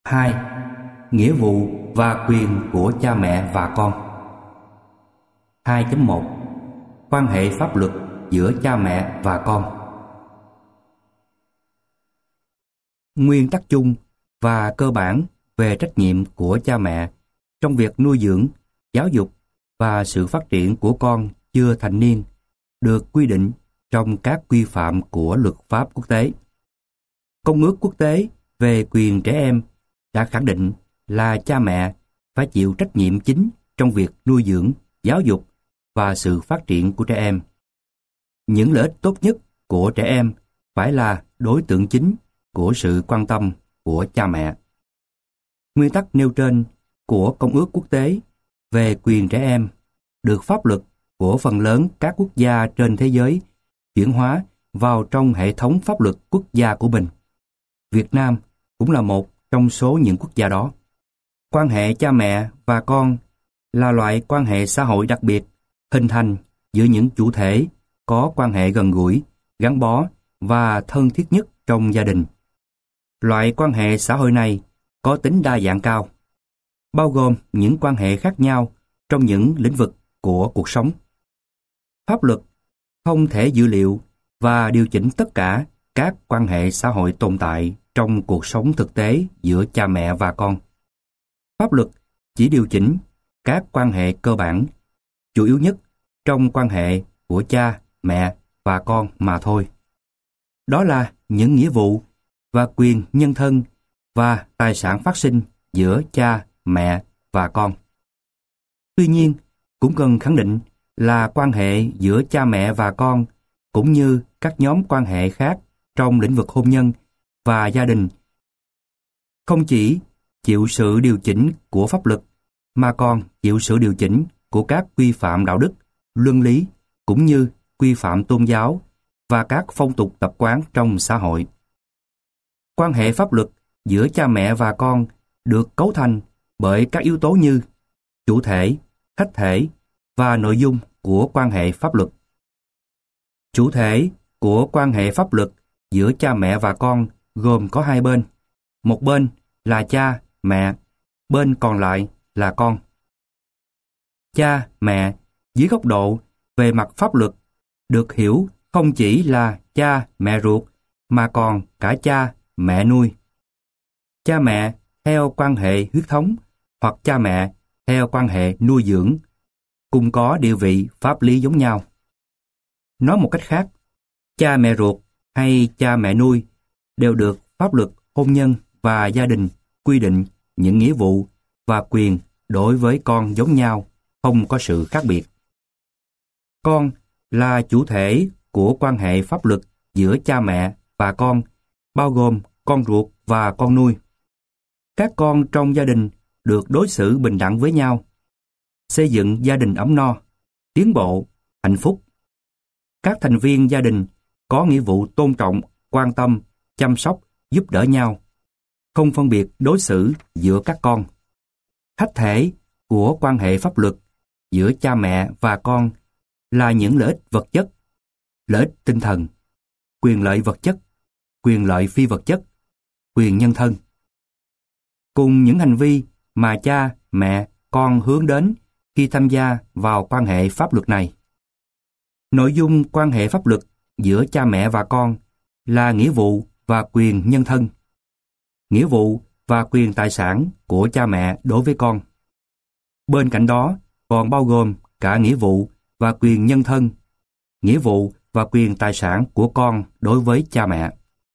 2. Nghĩa vụ và quyền của cha mẹ và con. 2.1 Quan hệ pháp luật giữa cha mẹ và con. Nguyên tắc chung và cơ bản về trách nhiệm của cha mẹ trong việc nuôi dưỡng, giáo dục và sự phát triển của con chưa thành niên được quy định trong các quy phạm của luật pháp quốc tế. Công ước quốc tế về quyền trẻ em đã khẳng định là cha mẹ phải chịu trách nhiệm chính trong việc nuôi dưỡng, giáo dục và sự phát triển của trẻ em. Những lợi ích tốt nhất của trẻ em phải là đối tượng chính của sự quan tâm của cha mẹ. Nguyên tắc nêu trên của Công ước quốc tế về quyền trẻ em được pháp luật của phần lớn các quốc gia trên thế giới chuyển hóa vào trong hệ thống pháp luật quốc gia của mình. Việt Nam cũng là một trong số những quốc gia đó. Quan hệ cha mẹ và con là loại quan hệ xã hội đặc biệt hình thành giữa những chủ thể có quan hệ gần gũi, gắn bó và thân thiết nhất trong gia đình. Loại quan hệ xã hội này có tính đa dạng cao, bao gồm những quan hệ khác nhau trong những lĩnh vực của cuộc sống. Pháp luật không thể dự liệu và điều chỉnh tất cả các quan hệ xã hội tồn tại trong cuộc sống thực tế giữa cha mẹ và con. Pháp luật chỉ điều chỉnh các quan hệ cơ bản, chủ yếu nhất trong quan hệ của cha, mẹ và con mà thôi. Đó là những nghĩa vụ và quyền nhân thân và tài sản phát sinh giữa cha, mẹ và con. Tuy nhiên, cũng cần khẳng định là quan hệ giữa cha mẹ và con cũng như các nhóm quan hệ khác trong lĩnh vực hôn nhân và gia đình không chỉ chịu sự điều chỉnh của pháp luật mà còn chịu sự điều chỉnh của các quy phạm đạo đức, luân lý cũng như quy phạm tôn giáo và các phong tục tập quán trong xã hội. Quan hệ pháp luật giữa cha mẹ và con được cấu thành bởi các yếu tố như chủ thể, khách thể và nội dung của quan hệ pháp luật. Chủ thể của quan hệ pháp luật giữa cha mẹ và con gồm có hai bên. Một bên là cha, mẹ, bên còn lại là con. Cha, mẹ dưới góc độ về mặt pháp luật được hiểu không chỉ là cha, mẹ ruột mà còn cả cha, mẹ nuôi. Cha mẹ theo quan hệ huyết thống hoặc cha mẹ theo quan hệ nuôi dưỡng cùng có địa vị pháp lý giống nhau. Nói một cách khác, cha mẹ ruột hay cha mẹ nuôi đều được pháp luật hôn nhân và gia đình quy định những nghĩa vụ và quyền đối với con giống nhau, không có sự khác biệt. Con là chủ thể của quan hệ pháp luật giữa cha mẹ và con, bao gồm con ruột và con nuôi. Các con trong gia đình được đối xử bình đẳng với nhau, xây dựng gia đình ấm no, tiến bộ, hạnh phúc. Các thành viên gia đình có nghĩa vụ tôn trọng, quan tâm, chăm sóc, giúp đỡ nhau, không phân biệt đối xử giữa các con. Khách thể của quan hệ pháp luật giữa cha mẹ và con là những lợi ích vật chất, lợi ích tinh thần, quyền lợi vật chất, quyền lợi phi vật chất, quyền nhân thân. Cùng những hành vi mà cha, mẹ, con hướng đến khi tham gia vào quan hệ pháp luật này. Nội dung quan hệ pháp luật giữa cha mẹ và con là nghĩa vụ và quyền nhân thân, nghĩa vụ và quyền tài sản của cha mẹ đối với con. Bên cạnh đó còn bao gồm cả nghĩa vụ và quyền nhân thân, nghĩa vụ và quyền tài sản của con đối với cha mẹ.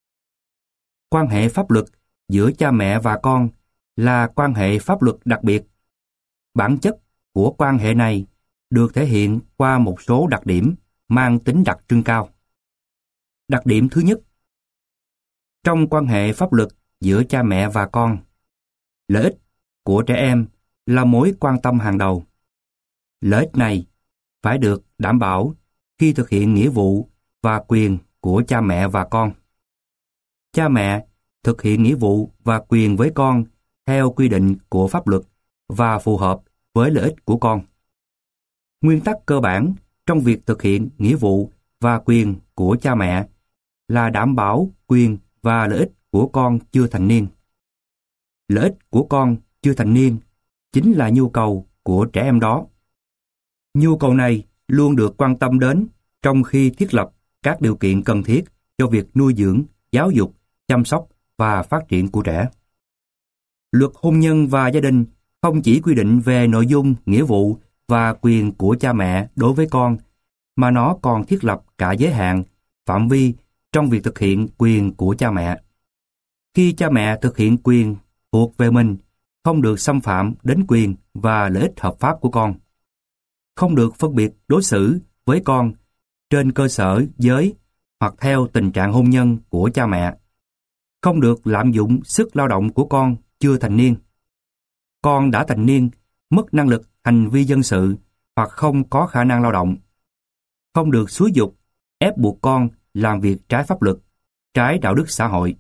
Quan hệ pháp luật giữa cha mẹ và con là quan hệ pháp luật đặc biệt. Bản chất của quan hệ này được thể hiện qua một số đặc điểm mang tính đặc trưng cao. Đặc điểm thứ nhất, trong quan hệ pháp luật giữa cha mẹ và con, lợi ích của trẻ em là mối quan tâm hàng đầu. Lợi ích này phải được đảm bảo khi thực hiện nghĩa vụ và quyền của cha mẹ và con. Cha mẹ thực hiện nghĩa vụ và quyền với con theo quy định của pháp luật và phù hợp với lợi ích của con. Nguyên tắc cơ bản trong việc thực hiện nghĩa vụ và quyền của cha mẹ là đảm bảo quyền và lợi ích của con chưa thành niên. lợi ích của con chưa thành niên chính là nhu cầu của trẻ em đó. Nhu cầu này luôn được quan tâm đến trong khi thiết lập các điều kiện cần thiết cho việc nuôi dưỡng, giáo dục, chăm sóc và phát triển của trẻ. Luật hôn nhân và gia đình không chỉ quy định về nội dung, nghĩa vụ và quyền của cha mẹ đối với con, mà nó còn thiết lập cả giới hạn, phạm vi trong việc thực hiện quyền của cha mẹ. Khi cha mẹ thực hiện quyền thuộc về mình, không được xâm phạm đến quyền và lợi ích hợp pháp của con. Không được phân biệt đối xử với con trên cơ sở giới hoặc theo tình trạng hôn nhân của cha mẹ. Không được lạm dụng sức lao động của con chưa thành niên. Con đã thành niên, mất năng lực hành vi dân sự hoặc không có khả năng lao động. Không được xúi giục, ép buộc con làm việc trái pháp luật, trái đạo đức xã hội.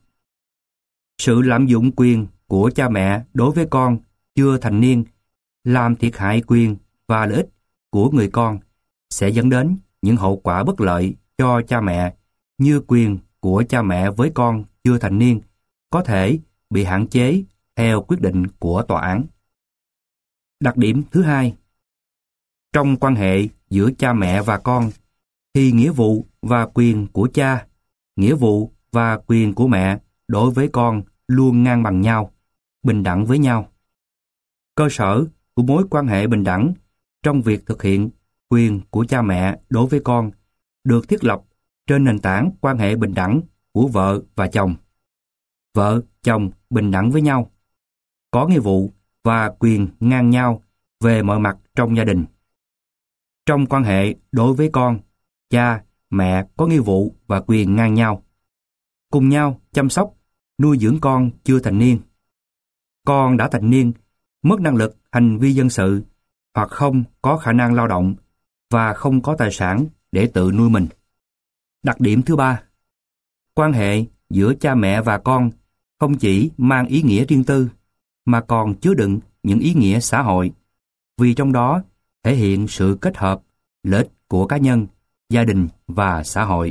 Sự lạm dụng quyền của cha mẹ đối với con chưa thành niên làm thiệt hại quyền và lợi ích của người con sẽ dẫn đến những hậu quả bất lợi cho cha mẹ, như quyền của cha mẹ với con chưa thành niên có thể bị hạn chế theo quyết định của tòa án. Đặc điểm thứ hai, trong quan hệ giữa cha mẹ và con thì nghĩa vụ và quyền của cha, nghĩa vụ và quyền của mẹ đối với con luôn ngang bằng nhau, bình đẳng với nhau. Cơ sở của mối quan hệ bình đẳng trong việc thực hiện quyền của cha mẹ đối với con được thiết lập trên nền tảng quan hệ bình đẳng của vợ và chồng. Vợ, chồng bình đẳng với nhau, có nghĩa vụ và quyền ngang nhau về mọi mặt trong gia đình. Trong quan hệ đối với con, cha, mẹ có nghĩa vụ và quyền ngang nhau, cùng nhau chăm sóc, nuôi dưỡng con chưa thành niên. Con đã thành niên, mất năng lực hành vi dân sự hoặc không có khả năng lao động và không có tài sản để tự nuôi mình. Đặc điểm thứ ba, quan hệ giữa cha mẹ và con không chỉ mang ý nghĩa riêng tư mà còn chứa đựng những ý nghĩa xã hội, vì trong đó thể hiện sự kết hợp lợi ích của cá nhân, gia đình và xã hội.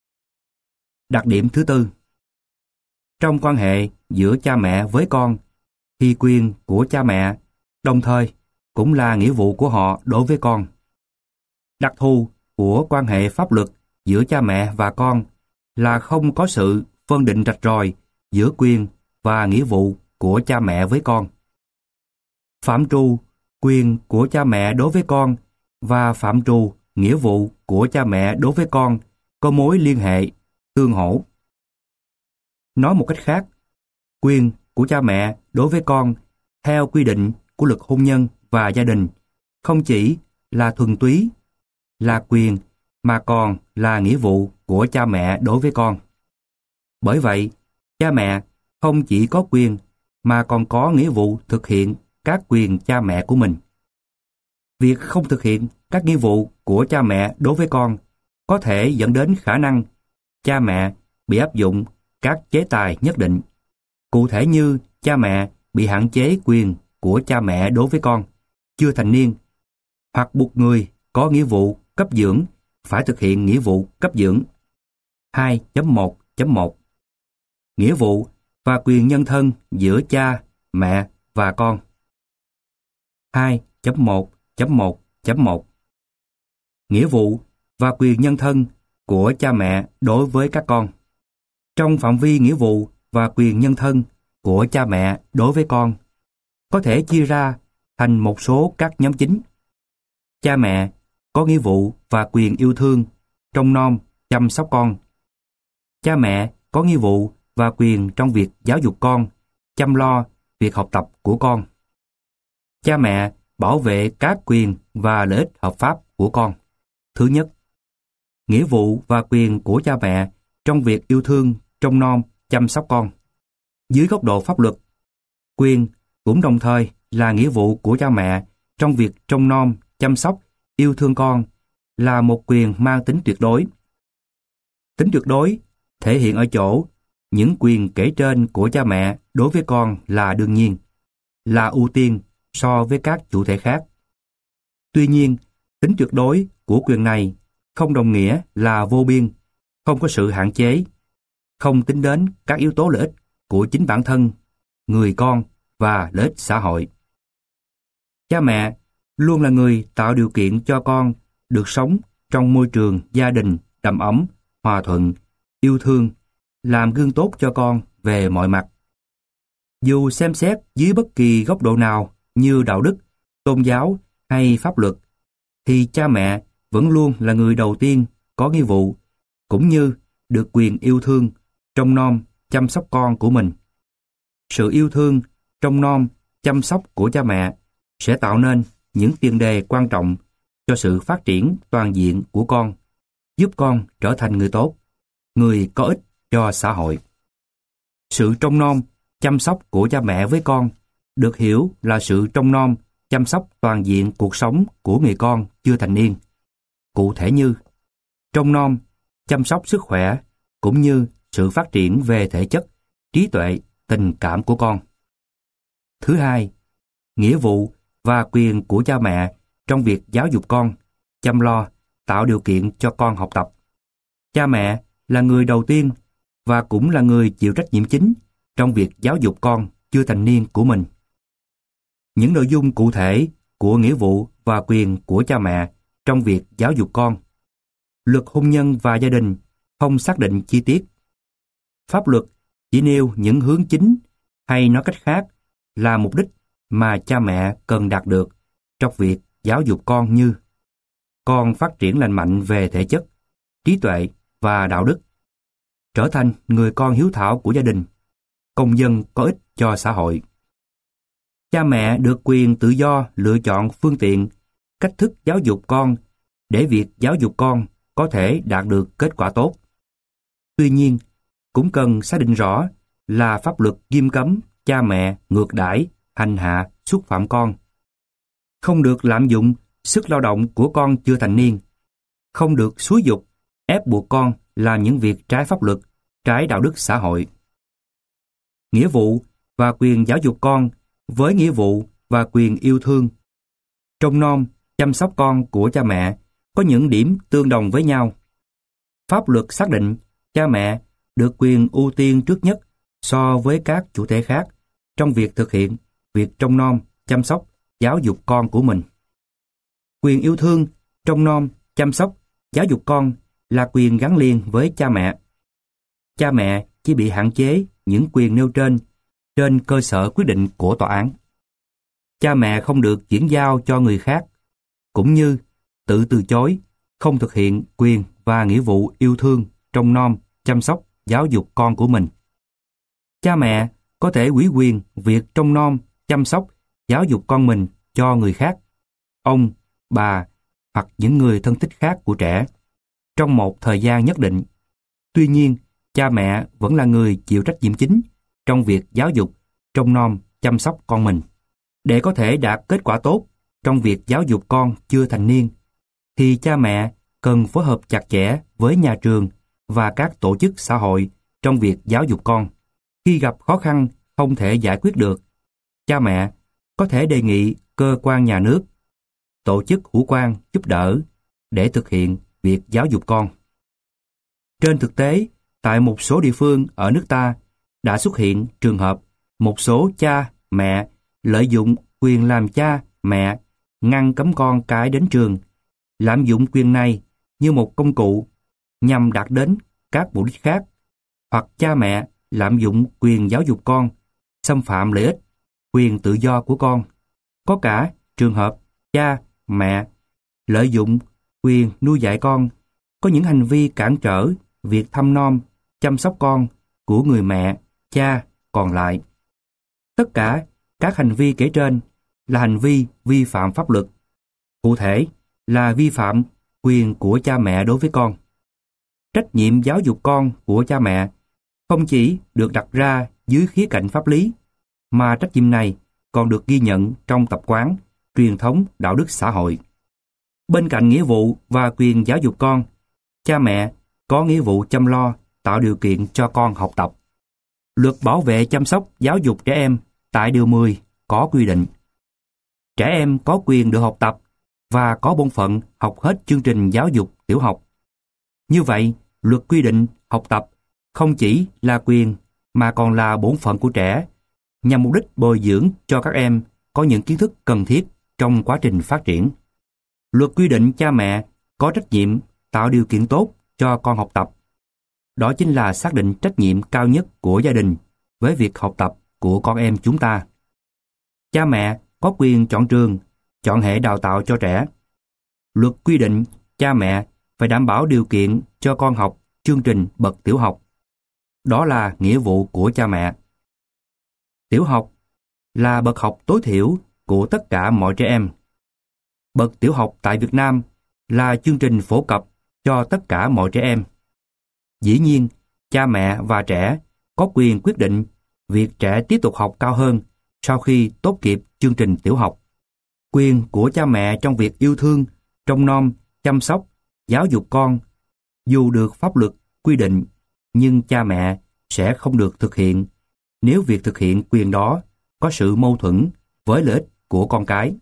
Đặc điểm thứ tư, trong quan hệ giữa cha mẹ với con thì quyền của cha mẹ đồng thời cũng là nghĩa vụ của họ đối với con. Đặc thù của quan hệ pháp luật giữa cha mẹ và con là không có sự phân định rạch ròi giữa quyền và nghĩa vụ của cha mẹ với con. Phạm trù quyền của cha mẹ đối với con và phạm trù nghĩa vụ của cha mẹ đối với con có mối liên hệ tương hỗ. Nói một cách khác, quyền của cha mẹ đối với con theo quy định của luật hôn nhân và gia đình không chỉ là thuần túy là quyền mà còn là nghĩa vụ của cha mẹ đối với con. Bởi vậy, cha mẹ không chỉ có quyền mà còn có nghĩa vụ thực hiện các quyền cha mẹ của mình. Việc không thực hiện các nghĩa vụ của cha mẹ đối với con có thể dẫn đến khả năng cha mẹ bị áp dụng các chế tài nhất định, cụ thể như cha mẹ bị hạn chế quyền của cha mẹ đối với con chưa thành niên, hoặc buộc người có nghĩa vụ cấp dưỡng phải thực hiện nghĩa vụ cấp dưỡng. 2.1.1 Nghĩa vụ và quyền nhân thân giữa cha, mẹ và con. 2.1.1.1 Nghĩa vụ và quyền nhân thân của cha mẹ đối với các con. Trong phạm vi nghĩa vụ và quyền nhân thân của cha mẹ đối với con, có thể chia ra thành một số các nhóm chính. Cha mẹ có nghĩa vụ và quyền yêu thương, trông nom, chăm sóc con. Cha mẹ có nghĩa vụ và quyền trong việc giáo dục con, chăm lo việc học tập của con. Cha mẹ bảo vệ các quyền và lợi ích hợp pháp của con. Thứ nhất, nghĩa vụ và quyền của cha mẹ trong việc yêu thương, trông nom, chăm sóc con. Dưới góc độ pháp luật, quyền cũng đồng thời là nghĩa vụ của cha mẹ trong việc trông nom, chăm sóc, yêu thương con là một quyền mang tính tuyệt đối. Tính tuyệt đối thể hiện ở chỗ những quyền kể trên của cha mẹ đối với con là đương nhiên, là ưu tiên so với các chủ thể khác. Tuy nhiên, tính tuyệt đối của quyền này không đồng nghĩa là vô biên, không có sự hạn chế, không tính đến các yếu tố lợi ích của chính bản thân, người con và lợi ích xã hội. Cha mẹ luôn là người tạo điều kiện cho con được sống trong môi trường gia đình đầm ấm, hòa thuận, yêu thương, làm gương tốt cho con về mọi mặt. Dù xem xét dưới bất kỳ góc độ nào như đạo đức, tôn giáo hay pháp luật, thì cha mẹ vẫn luôn là người đầu tiên có nghĩa vụ, cũng như được quyền yêu thương, trông nom, chăm sóc con của mình. Sự yêu thương, trông nom, chăm sóc của cha mẹ sẽ tạo nên những tiền đề quan trọng cho sự phát triển toàn diện của con, giúp con trở thành người tốt, người có ích cho xã hội. Sự trông nom, chăm sóc của cha mẹ với con được hiểu là sự trông nom, chăm sóc toàn diện cuộc sống của người con chưa thành niên. Cụ thể như trông nom, chăm sóc sức khỏe, cũng như sự phát triển về thể chất, trí tuệ, tình cảm của con. Thứ hai, nghĩa vụ và quyền của cha mẹ trong việc giáo dục con, chăm lo, tạo điều kiện cho con học tập. Cha mẹ là người đầu tiên và cũng là người chịu trách nhiệm chính trong việc giáo dục con chưa thành niên của mình. Những nội dung cụ thể của nghĩa vụ và quyền của cha mẹ trong việc giáo dục con. Luật hôn nhân và gia đình không xác định chi tiết. Pháp luật chỉ nêu những hướng chính, hay nói cách khác là mục đích mà cha mẹ cần đạt được trong việc giáo dục con, như con phát triển lành mạnh về thể chất, trí tuệ và đạo đức, trở thành người con hiếu thảo của gia đình, công dân có ích cho xã hội. Cha mẹ được quyền tự do lựa chọn phương tiện, cách thức giáo dục con để việc giáo dục con có thể đạt được kết quả tốt. Tuy nhiên, cũng cần xác định rõ là pháp luật nghiêm cấm cha mẹ ngược đãi, hành hạ, xúc phạm con. Không được lạm dụng sức lao động của con chưa thành niên. Không được xúi giục, ép buộc con làm những việc trái pháp luật, trái đạo đức xã hội. Nghĩa vụ và quyền giáo dục con với nghĩa vụ và quyền yêu thương, trông nom, chăm sóc con của cha mẹ có những điểm tương đồng với nhau. Pháp luật xác định cha mẹ được quyền ưu tiên trước nhất so với các chủ thể khác trong việc thực hiện việc trông nom, chăm sóc, giáo dục con của mình. Quyền yêu thương, trông nom, chăm sóc, giáo dục con là quyền gắn liền với cha mẹ. Cha mẹ chỉ bị hạn chế những quyền nêu trên cơ sở quyết định của tòa án. Cha mẹ không được chuyển giao cho người khác, cũng như tự từ chối, không thực hiện quyền và nghĩa vụ yêu thương, trông nom, chăm sóc, giáo dục con của mình. Cha mẹ có thể ủy quyền việc trông nom, chăm sóc, giáo dục con mình cho người khác, ông, bà hoặc những người thân thích khác của trẻ, trong một thời gian nhất định. Tuy nhiên, cha mẹ vẫn là người chịu trách nhiệm chính trong việc giáo dục, trông nom, chăm sóc con mình. Để có thể đạt kết quả tốt trong việc giáo dục con chưa thành niên, thì cha mẹ cần phối hợp chặt chẽ với nhà trường và các tổ chức xã hội trong việc giáo dục con. Khi gặp khó khăn không thể giải quyết được, cha mẹ có thể đề nghị cơ quan nhà nước, tổ chức hữu quan giúp đỡ để thực hiện việc giáo dục con. Trên thực tế, tại một số địa phương ở nước ta đã xuất hiện trường hợp một số cha, mẹ lợi dụng quyền làm cha, mẹ ngăn cấm con cái đến trường, lạm dụng quyền này như một công cụ nhằm đạt đến các mục đích khác, hoặc cha mẹ lạm dụng quyền giáo dục con, xâm phạm lợi ích, quyền tự do của con. Có cả trường hợp cha, mẹ lợi dụng quyền nuôi dạy con, có những hành vi cản trở việc thăm nom, chăm sóc con của người mẹ, cha còn lại. Tất cả các hành vi kể trên là hành vi vi phạm pháp luật, cụ thể là vi phạm quyền của cha mẹ đối với con. Trách nhiệm giáo dục con của cha mẹ không chỉ được đặt ra dưới khía cạnh pháp lý, mà trách nhiệm này còn được ghi nhận trong tập quán, truyền thống đạo đức xã hội. Bên cạnh nghĩa vụ và quyền giáo dục con, cha mẹ có nghĩa vụ chăm lo, tạo điều kiện cho con học tập. Luật bảo vệ chăm sóc giáo dục trẻ em tại Điều 10 có quy định trẻ em có quyền được học tập và có bổn phận học hết chương trình giáo dục tiểu học. Như vậy, luật quy định học tập không chỉ là quyền mà còn là bổn phận của trẻ, nhằm mục đích bồi dưỡng cho các em có những kiến thức cần thiết trong quá trình phát triển. Luật quy định cha mẹ có trách nhiệm tạo điều kiện tốt cho con học tập. Đó chính là xác định trách nhiệm cao nhất của gia đình với việc học tập của con em chúng ta. Cha mẹ có quyền chọn trường, chọn hệ đào tạo cho trẻ. Luật quy định cha mẹ phải đảm bảo điều kiện cho con học chương trình bậc tiểu học. Đó là nghĩa vụ của cha mẹ. Tiểu học là bậc học tối thiểu của tất cả mọi trẻ em. Bậc tiểu học tại Việt Nam là chương trình phổ cập cho tất cả mọi trẻ em. Dĩ nhiên, cha mẹ và trẻ có quyền quyết định việc trẻ tiếp tục học cao hơn sau khi tốt nghiệp chương trình tiểu học. Quyền của cha mẹ trong việc yêu thương, trông nom, chăm sóc, giáo dục con, dù được pháp luật quy định, nhưng cha mẹ sẽ không được thực hiện nếu việc thực hiện quyền đó có sự mâu thuẫn với lợi ích của con cái.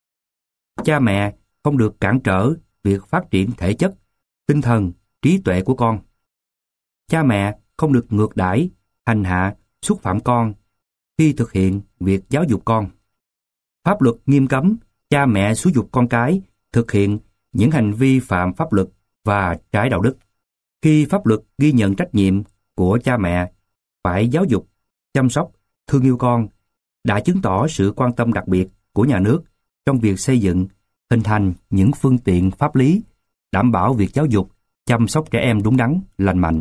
Cha mẹ không được cản trở việc phát triển thể chất, tinh thần, trí tuệ của con. Cha mẹ không được ngược đãi, hành hạ, xúc phạm con khi thực hiện việc giáo dục con. Pháp luật nghiêm cấm cha mẹ xúi giục con cái thực hiện những hành vi phạm pháp luật và trái đạo đức. Khi pháp luật ghi nhận trách nhiệm của cha mẹ phải giáo dục, chăm sóc, thương yêu con, đã chứng tỏ sự quan tâm đặc biệt của nhà nước trong việc xây dựng, hình thành những phương tiện pháp lý đảm bảo việc giáo dục, chăm sóc trẻ em đúng đắn, lành mạnh.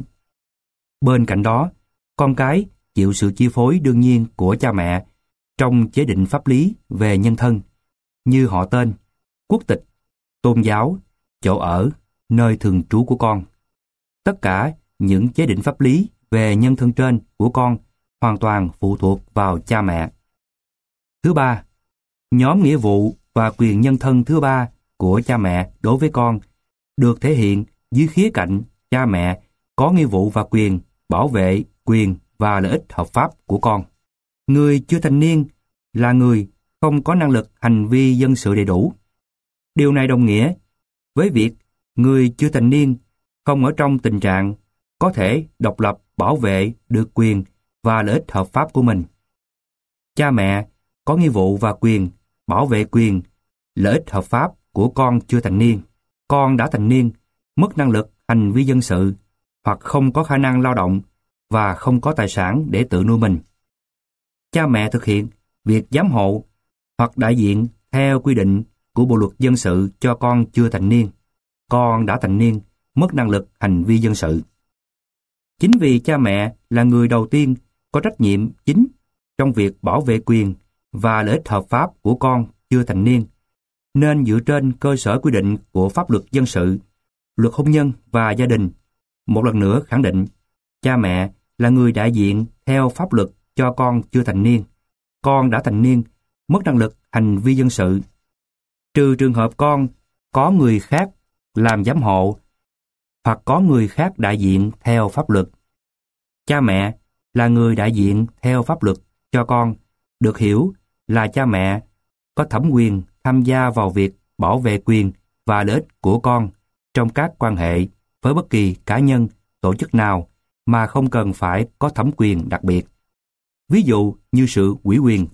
Bên cạnh đó, con cái chịu sự chi phối đương nhiên của cha mẹ trong chế định pháp lý về nhân thân, như họ tên, quốc tịch, tôn giáo, chỗ ở, nơi thường trú của con. Tất cả những chế định pháp lý về nhân thân trên của con hoàn toàn phụ thuộc vào cha mẹ. Thứ ba, nhóm nghĩa vụ và quyền nhân thân thứ ba của cha mẹ đối với con được thể hiện dưới khía cạnh cha mẹ có nghĩa vụ và quyền bảo vệ quyền và lợi ích hợp pháp của con. Người chưa thành niên là người không có năng lực hành vi dân sự đầy đủ. Điều này đồng nghĩa với việc người chưa thành niên không ở trong tình trạng có thể độc lập bảo vệ được quyền và lợi ích hợp pháp của mình. Cha mẹ có nghĩa vụ và quyền bảo vệ quyền, lợi ích hợp pháp của con chưa thành niên. Con đã thành niên, mất năng lực hành vi dân sự hoặc không có khả năng lao động và không có tài sản để tự nuôi mình. Cha mẹ thực hiện việc giám hộ hoặc đại diện theo quy định của Bộ luật dân sự cho con chưa thành niên. Con đã thành niên, mất năng lực hành vi dân sự. Chính vì cha mẹ là người đầu tiên có trách nhiệm chính trong việc bảo vệ quyền và lợi ích hợp pháp của con chưa thành niên, nên dựa trên cơ sở quy định của pháp luật dân sự, luật hôn nhân và gia đình, một lần nữa khẳng định cha mẹ là người đại diện theo pháp luật cho con chưa thành niên. Con đã thành niên, mất năng lực hành vi dân sự. Trừ trường hợp con có người khác làm giám hộ hoặc có người khác đại diện theo pháp luật. Cha mẹ là người đại diện theo pháp luật cho con, được hiểu là cha mẹ có thẩm quyền tham gia vào việc bảo vệ quyền và lợi ích của con trong các quan hệ với bất kỳ cá nhân, tổ chức nào mà không cần phải có thẩm quyền đặc biệt. Ví dụ như sự ủy quyền.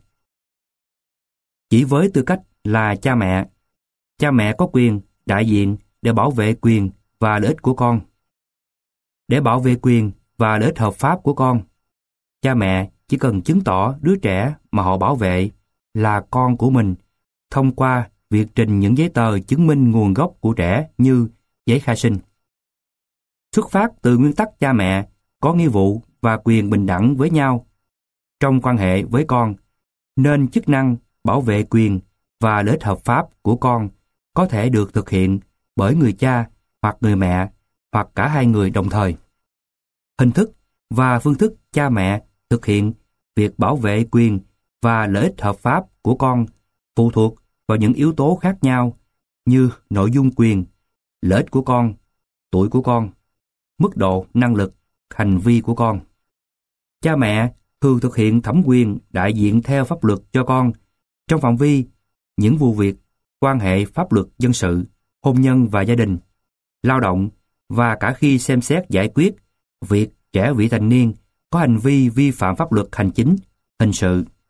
Chỉ với tư cách là cha mẹ có quyền đại diện để bảo vệ quyền và lợi ích của con. Để bảo vệ quyền và lợi ích hợp pháp của con, cha mẹ chỉ cần chứng tỏ đứa trẻ mà họ bảo vệ là con của mình thông qua việc trình những giấy tờ chứng minh nguồn gốc của trẻ như giấy khai sinh. Xuất phát từ nguyên tắc cha mẹ có nghĩa vụ và quyền bình đẳng với nhau trong quan hệ với con, nên chức năng bảo vệ quyền và lợi ích hợp pháp của con có thể được thực hiện bởi người cha hoặc người mẹ hoặc cả hai người đồng thời. Hình thức và phương thức cha mẹ thực hiện việc bảo vệ quyền và lợi ích hợp pháp của con phụ thuộc vào những yếu tố khác nhau như nội dung quyền, lợi ích của con, tuổi của con, mức độ năng lực, hành vi của con. Cha mẹ thường thực hiện thẩm quyền đại diện theo pháp luật cho con trong phạm vi những vụ việc quan hệ pháp luật dân sự, hôn nhân và gia đình, lao động và cả khi xem xét giải quyết việc trẻ vị thành niên có hành vi vi phạm pháp luật hành chính, hình sự.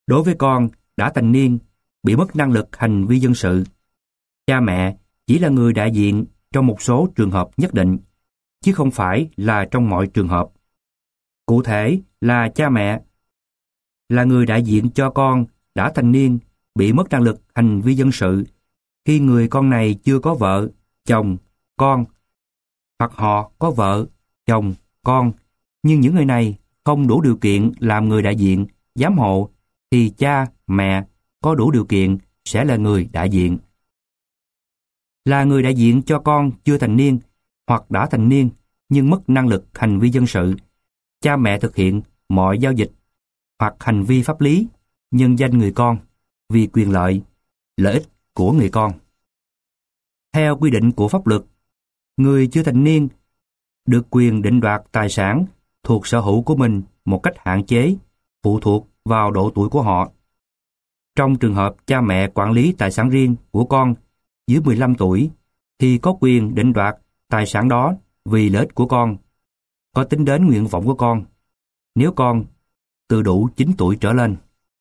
Đối với con đã thành niên bị mất năng lực hành vi dân sự, cha mẹ chỉ là người đại diện trong một số trường hợp nhất định, chứ không phải là trong mọi trường hợp. Cụ thể là cha mẹ là người đại diện cho con đã thành niên bị mất năng lực hành vi dân sự khi người con này chưa có vợ, chồng, con, hoặc họ có vợ, chồng, con, nhưng những người này không đủ điều kiện làm người đại diện, giám hộ, thì cha, mẹ có đủ điều kiện sẽ là người đại diện. Là người đại diện cho con chưa thành niên hoặc đã thành niên nhưng mất năng lực hành vi dân sự, cha mẹ thực hiện mọi giao dịch hoặc hành vi pháp lý nhân danh người con vì quyền lợi, lợi ích của người con. Theo quy định của pháp luật, người chưa thành niên được quyền định đoạt tài sản thuộc sở hữu của mình một cách hạn chế, phụ thuộc vào độ tuổi của họ. Trong trường hợp cha mẹ quản lý tài sản riêng của con dưới 15 tuổi thì có quyền định đoạt tài sản đó vì lợi ích của con, có tính đến nguyện vọng của con, nếu con từ đủ 9 tuổi trở lên.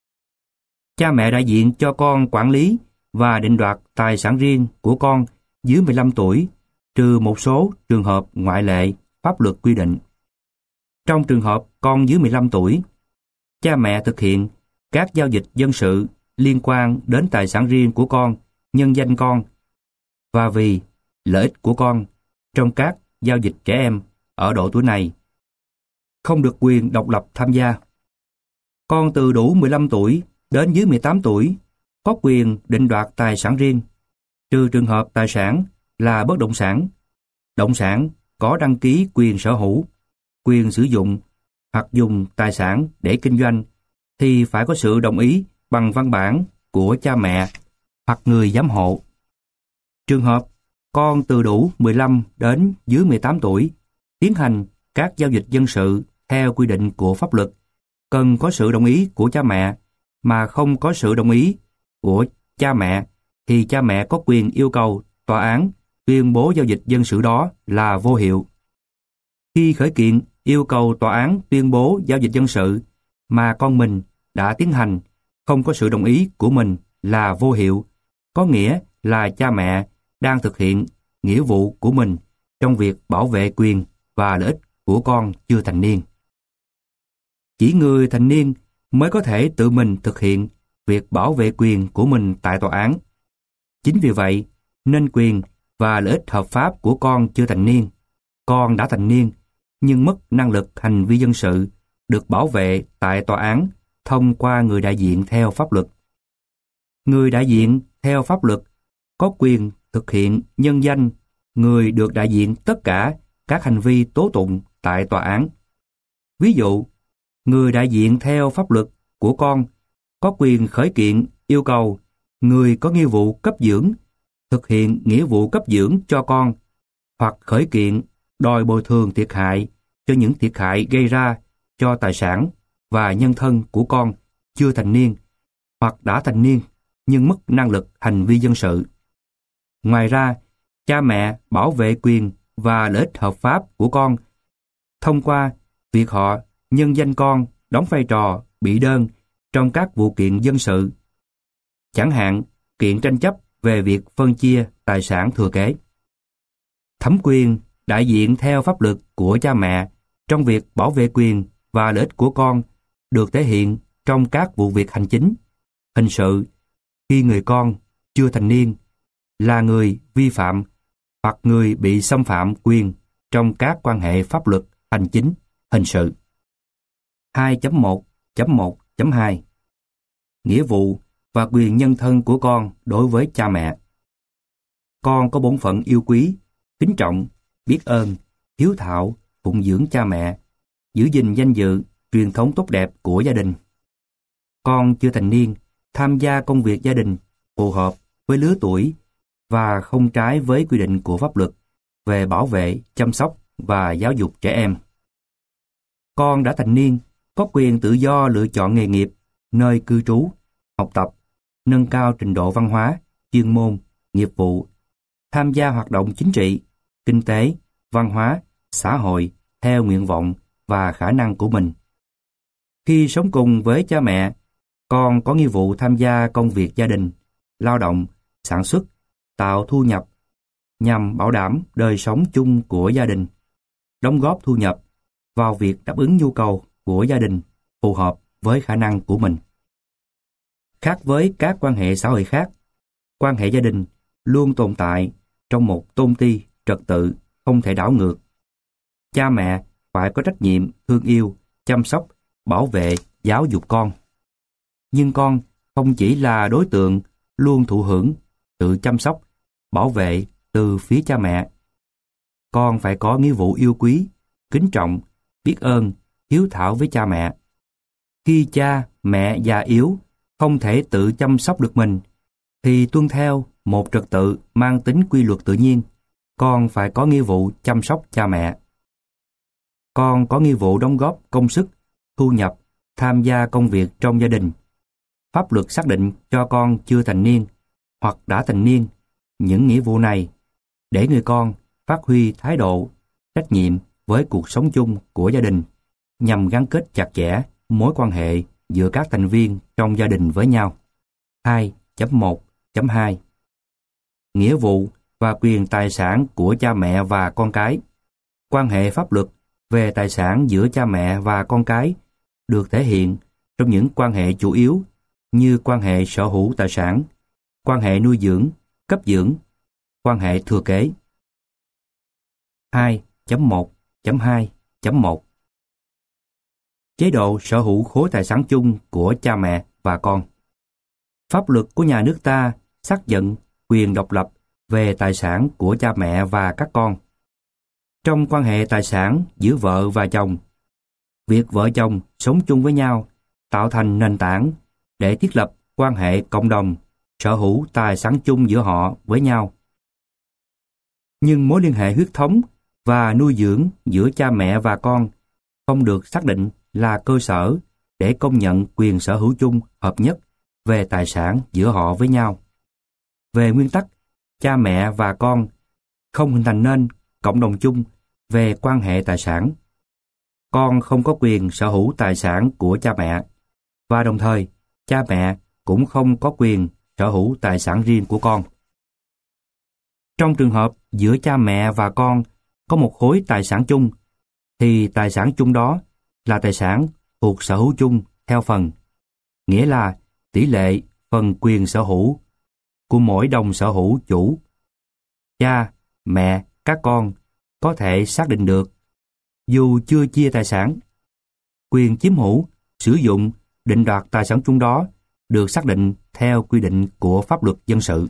Cha mẹ đại diện cho con quản lý và định đoạt tài sản riêng của con dưới 15 tuổi, trừ một số trường hợp ngoại lệ pháp luật quy định. Trong trường hợp con dưới 15 tuổi, cha mẹ thực hiện các giao dịch dân sự liên quan đến tài sản riêng của con, nhân danh con, và vì lợi ích của con trong các giao dịch trẻ em ở độ tuổi này, không được quyền độc lập tham gia. Con từ đủ 15 tuổi đến dưới 18 tuổi có quyền định đoạt tài sản riêng, trừ trường hợp tài sản là bất động sản, động sản có đăng ký quyền sở hữu, quyền sử dụng hoặc dùng tài sản để kinh doanh thì phải có sự đồng ý bằng văn bản của cha mẹ hoặc người giám hộ. Trường hợp con từ đủ 15 đến dưới 18 tuổi tiến hành các giao dịch dân sự theo quy định của pháp luật, cần có sự đồng ý của cha mẹ, mà không có sự đồng ý của cha mẹ thì cha mẹ có quyền yêu cầu tòa án tuyên bố giao dịch dân sự đó là vô hiệu. Khi khởi kiện yêu cầu tòa án tuyên bố giao dịch dân sự mà con mình đã tiến hành không có sự đồng ý của mình là vô hiệu, có nghĩa là cha mẹ đang thực hiện nghĩa vụ của mình trong việc bảo vệ quyền và lợi ích của con chưa thành niên. Chỉ người thành niên mới có thể tự mình thực hiện việc bảo vệ quyền của mình tại tòa án. Chính vì vậy, nên quyền và lợi ích hợp pháp của con chưa thành niên, con đã thành niên nhưng mất năng lực hành vi dân sự được bảo vệ tại tòa án thông qua người đại diện theo pháp luật. Người đại diện theo pháp luật có quyền thực hiện nhân danh người được đại diện tất cả các hành vi tố tụng tại tòa án. Ví dụ, người đại diện theo pháp luật của con có quyền khởi kiện yêu cầu người có nghĩa vụ cấp dưỡng thực hiện nghĩa vụ cấp dưỡng cho con, hoặc khởi kiện đòi bồi thường thiệt hại cho những thiệt hại gây ra cho tài sản và nhân thân của con chưa thành niên hoặc đã thành niên nhưng mất năng lực hành vi dân sự. Ngoài ra, cha mẹ bảo vệ quyền và lợi ích hợp pháp của con thông qua việc họ nhân danh con đóng vai trò bị đơn trong các vụ kiện dân sự, chẳng hạn kiện tranh chấp về việc phân chia tài sản thừa kế. Thẩm quyền đại diện theo pháp luật của cha mẹ trong việc bảo vệ quyền và lợi ích của con được thể hiện trong các vụ việc hành chính, hình sự khi người con chưa thành niên là người vi phạm hoặc người bị xâm phạm quyền trong các quan hệ pháp luật hành chính, hình sự. 2.1.1.2 Nghĩa vụ và quyền nhân thân của con đối với cha mẹ. Con có bổn phận yêu quý, kính trọng, biết ơn, hiếu thảo, phụng dưỡng cha mẹ, giữ gìn danh dự, truyền thống tốt đẹp của gia đình. Con chưa thành niên tham gia công việc gia đình phù hợp với lứa tuổi và không trái với quy định của pháp luật về bảo vệ, chăm sóc và giáo dục trẻ em. Con đã thành niên có quyền tự do lựa chọn nghề nghiệp, nơi cư trú, học tập, nâng cao trình độ văn hóa, chuyên môn, nghiệp vụ, tham gia hoạt động chính trị, kinh tế, văn hóa, xã hội theo nguyện vọng và khả năng của mình. Khi sống cùng với cha mẹ, Con có nghĩa vụ tham gia công việc gia đình, lao động, sản xuất, tạo thu nhập nhằm bảo đảm đời sống chung của gia đình, đóng góp thu nhập vào việc đáp ứng nhu cầu của gia đình phù hợp với khả năng của mình. Khác với các quan hệ xã hội khác, quan hệ gia đình luôn tồn tại trong một tôn ti trật tự không thể đảo ngược. Cha mẹ phải có trách nhiệm thương yêu, chăm sóc, bảo vệ, giáo dục con. Nhưng con không chỉ là đối tượng luôn thụ hưởng, tự chăm sóc, bảo vệ từ phía cha mẹ. Con phải có nghĩa vụ yêu quý, kính trọng, biết ơn, hiếu thảo với cha mẹ. Khi cha, mẹ già yếu, không thể tự chăm sóc được mình, thì tuân theo một trật tự mang tính quy luật tự nhiên, con phải có nghĩa vụ chăm sóc cha mẹ. Con có nghĩa vụ đóng góp công sức, thu nhập, tham gia công việc trong gia đình. Pháp luật xác định cho con chưa thành niên hoặc đã thành niên những nghĩa vụ này để người con phát huy thái độ, trách nhiệm với cuộc sống chung của gia đình nhằm gắn kết chặt chẽ mối quan hệ giữa các thành viên trong gia đình với nhau. 2.1.2 Nghĩa vụ và quyền tài sản của cha mẹ và con cái. Quan hệ pháp luật về tài sản giữa cha mẹ và con cái được thể hiện trong những quan hệ chủ yếu như quan hệ sở hữu tài sản, quan hệ nuôi dưỡng, cấp dưỡng, quan hệ thừa kế. 2.1.2.1 Chế độ sở hữu khối tài sản chung của cha mẹ và con. Pháp luật của nhà nước ta xác nhận quyền độc lập về tài sản của cha mẹ và các con. Trong quan hệ tài sản giữa vợ và chồng, việc vợ chồng sống chung với nhau tạo thành nền tảng để thiết lập quan hệ cộng đồng, sở hữu tài sản chung giữa họ với nhau. Nhưng mối liên hệ huyết thống và nuôi dưỡng giữa cha mẹ và con không được xác định là cơ sở để công nhận quyền sở hữu chung hợp nhất về tài sản giữa họ với nhau. Về nguyên tắc, cha mẹ và con không hình thành nên cộng đồng chung về quan hệ tài sản. Con không có quyền sở hữu tài sản của cha mẹ, và đồng thời cha mẹ cũng không có quyền sở hữu tài sản riêng của con. Trong trường hợp giữa cha mẹ và con có một khối tài sản chung, thì tài sản chung đó là tài sản thuộc sở hữu chung theo phần, nghĩa là tỷ lệ phần quyền sở hữu của mỗi đồng sở hữu chủ. Cha, mẹ, các con có thể xác định được, dù chưa chia tài sản. Quyền chiếm hữu, sử dụng, định đoạt tài sản chung đó được xác định theo quy định của pháp luật dân sự.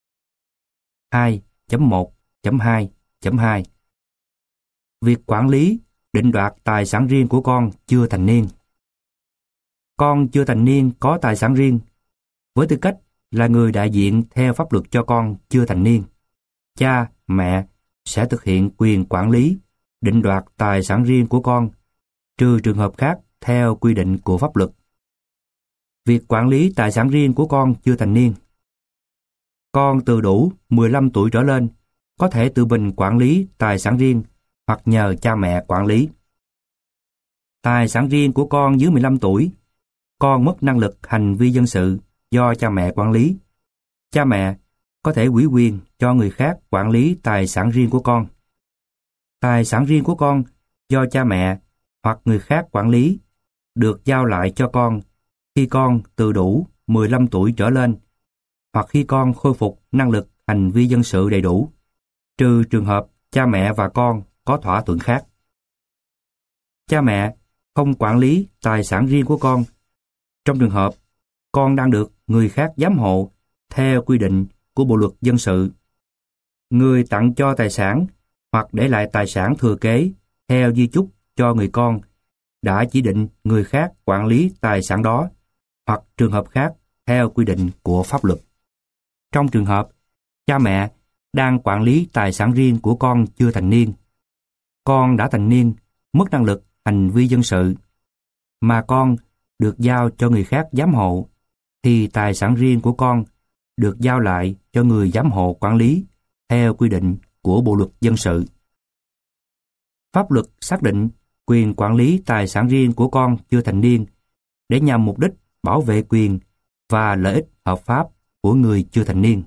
2.1.2.2 Việc quản lý, định đoạt tài sản riêng của con chưa thành niên. Con chưa thành niên có tài sản riêng, với tư cách là người đại diện theo pháp luật cho con chưa thành niên. Cha, mẹ sẽ thực hiện quyền quản lý, định đoạt tài sản riêng của con, trừ trường hợp khác theo quy định của pháp luật. Việc quản lý tài sản riêng của con chưa thành niên. Con từ đủ 15 tuổi trở lên có thể tự mình quản lý tài sản riêng hoặc nhờ cha mẹ quản lý. Tài sản riêng của con dưới 15 tuổi, con mất năng lực hành vi dân sự do cha mẹ quản lý. Cha mẹ có thể ủy quyền cho người khác quản lý tài sản riêng của con. Tài sản riêng của con do cha mẹ hoặc người khác quản lý được giao lại cho con khi con từ đủ 15 tuổi trở lên hoặc khi con khôi phục năng lực hành vi dân sự đầy đủ, trừ trường hợp cha mẹ và con có thỏa thuận khác. Cha mẹ không quản lý tài sản riêng của con trong trường hợp con đang được người khác giám hộ theo quy định của Bộ luật dân sự. Người tặng cho tài sản hoặc để lại tài sản thừa kế theo di chúc cho người con đã chỉ định người khác quản lý tài sản đó hoặc trường hợp khác theo quy định của pháp luật. Trong trường hợp cha mẹ đang quản lý tài sản riêng của con chưa thành niên, con đã thành niên, mất năng lực hành vi dân sự, mà con được giao cho người khác giám hộ, thì tài sản riêng của con được giao lại cho người giám hộ quản lý theo quy định của Bộ luật dân sự. Pháp luật xác định quyền quản lý tài sản riêng của con chưa thành niên để nhằm mục đích bảo vệ quyền và lợi ích hợp pháp của người chưa thành niên.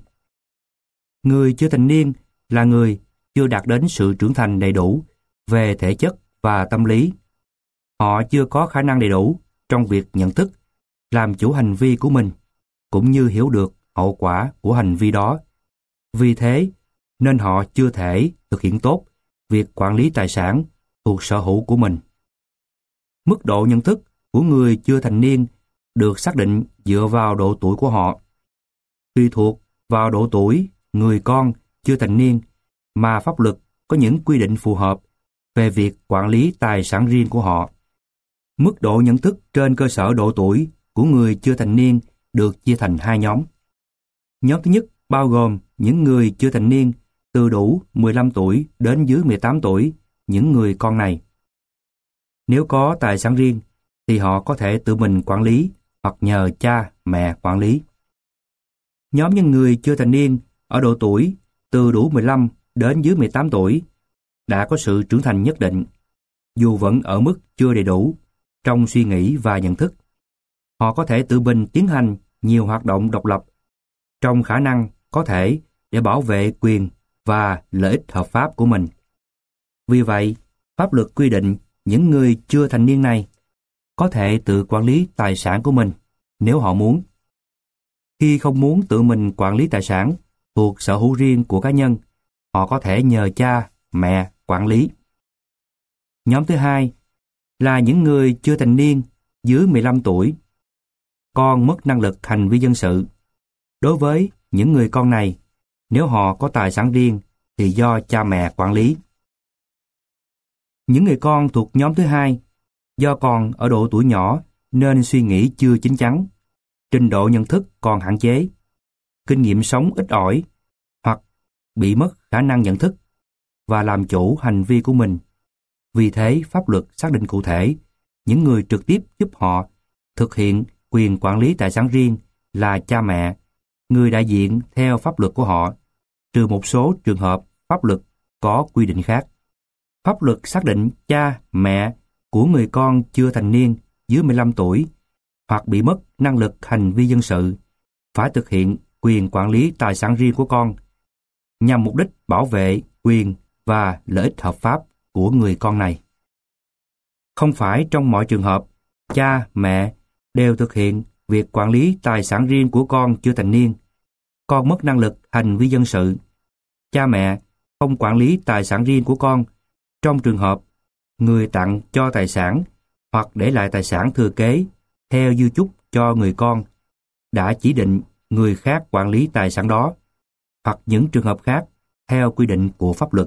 Người chưa thành niên là người chưa đạt đến sự trưởng thành đầy đủ về thể chất và tâm lý. Họ chưa có khả năng đầy đủ trong việc nhận thức, làm chủ hành vi của mình, cũng như hiểu được hậu quả của hành vi đó. Vì thế, nên họ chưa thể thực hiện tốt việc quản lý tài sản thuộc sở hữu của mình. Mức độ nhận thức của người chưa thành niên được xác định dựa vào độ tuổi của họ. Tùy thuộc vào độ tuổi người con chưa thành niên mà pháp luật có những quy định phù hợp về việc quản lý tài sản riêng của họ. Mức độ nhận thức trên cơ sở độ tuổi của người chưa thành niên được chia thành hai nhóm. Nhóm thứ nhất bao gồm những người chưa thành niên từ đủ 15 tuổi đến dưới 18 tuổi, những người con này. Nếu có tài sản riêng thì họ có thể tự mình quản lý hoặc nhờ cha, mẹ quản lý. Nhóm những người chưa thành niên ở độ tuổi từ đủ 15 đến dưới 18 tuổi đã có sự trưởng thành nhất định, dù vẫn ở mức chưa đầy đủ trong suy nghĩ và nhận thức. Họ có thể tự mình tiến hành nhiều hoạt động độc lập trong khả năng có thể để bảo vệ quyền và lợi ích hợp pháp của mình. Vì vậy, pháp luật quy định những người chưa thành niên này có thể tự quản lý tài sản của mình nếu họ muốn. Khi không muốn tự mình quản lý tài sản thuộc sở hữu riêng của cá nhân, họ có thể nhờ cha, mẹ quản lý. Nhóm thứ hai là những người chưa thành niên dưới 15 tuổi, con mất năng lực hành vi dân sự. Đối với những người con này, nếu họ có tài sản riêng thì do cha mẹ quản lý. Những người con thuộc nhóm thứ hai, do còn ở độ tuổi nhỏ nên suy nghĩ chưa chín chắn, trình độ nhận thức còn hạn chế, kinh nghiệm sống ít ỏi, hoặc bị mất khả năng nhận thức và làm chủ hành vi của mình. Vì thế, pháp luật xác định cụ thể những người trực tiếp giúp họ thực hiện quyền quản lý tài sản riêng là cha mẹ, người đại diện theo pháp luật của họ, trừ một số trường hợp pháp luật có quy định khác. Pháp luật xác định cha, mẹ của người con chưa thành niên dưới 15 tuổi hoặc bị mất năng lực hành vi dân sự phải thực hiện quyền quản lý tài sản riêng của con nhằm mục đích bảo vệ quyền và lợi ích hợp pháp của người con này. Không phải trong mọi trường hợp, cha, mẹ đều thực hiện việc quản lý tài sản riêng của con chưa thành niên. Con mất năng lực hành vi dân sự. Cha mẹ không quản lý tài sản riêng của con trong trường hợp người tặng cho tài sản hoặc để lại tài sản thừa kế theo di chúc cho người con đã chỉ định người khác quản lý tài sản đó, hoặc những trường hợp khác theo quy định của pháp luật.